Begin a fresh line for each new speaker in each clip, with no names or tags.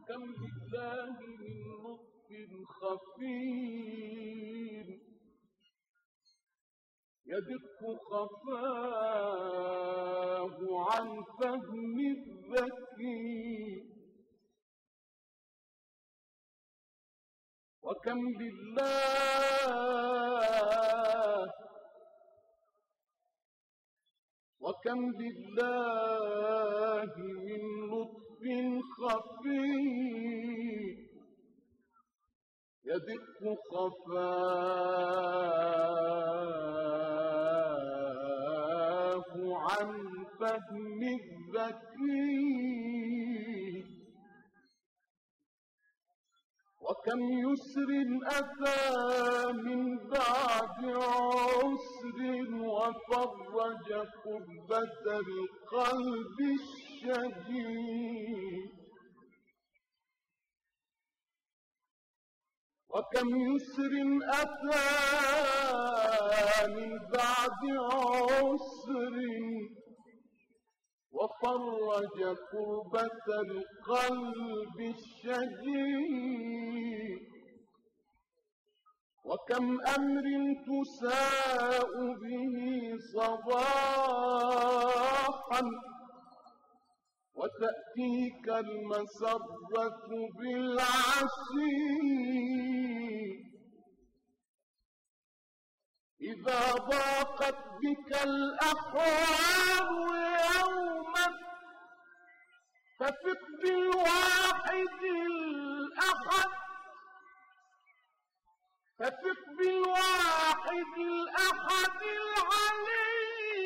وكم لله من لطف خفي يدق خفاه عن فهم الذكي وكم لله من لطف خفي يدق خفاه عن فهم الذكي وكم يسر أتى من بعد عسر وفرج كربة القلب الشديد وكم يسر أتى من بعد عسر وفرج كربة القلب الشديد وكم أمر تساء به صباحا وتأتيك المسرة بالعشي إذا ضاقت بك الأحوال يوما فثق بالواحد الأحد العلي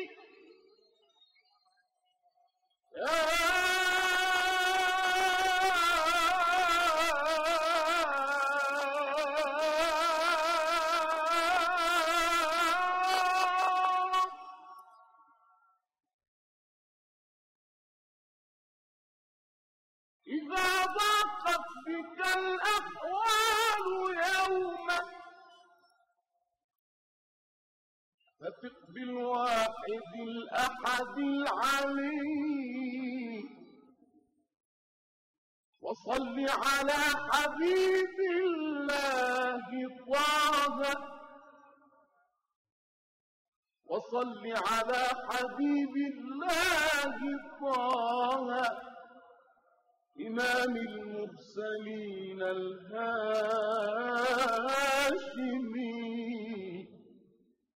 إذا ضاقت بك الأحوال يوما فثق بالواحد الأحد العلي وصل على حبيب الله طه وصل على حبيب الله طه إمام المرسلين الهاشمين